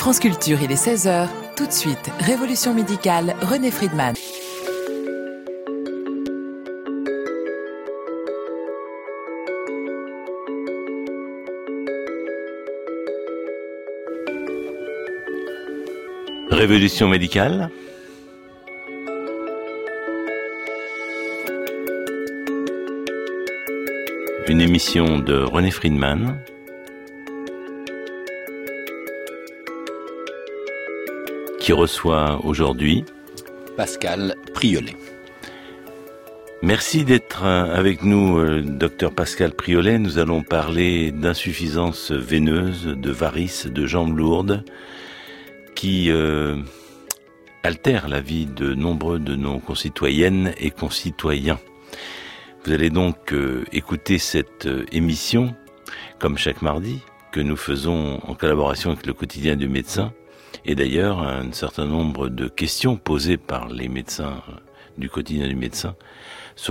France Culture, il est 16h. Tout de suite, Révolution médicale, René Friedman. Révolution médicale. Une émission de René Friedman. Qui reçoit aujourd'hui Pascal Priolet. Merci d'être avec nous, docteur Pascal Priolet. Nous allons parler d'insuffisance veineuse, de varices, de jambes lourdes qui altèrent la vie de nombreux de nos concitoyennes et concitoyens. Vous allez donc écouter cette émission, comme chaque mardi, que nous faisons en collaboration avec le quotidien du médecin. Et d'ailleurs, un certain nombre de questions posées par les médecins du quotidien du médecin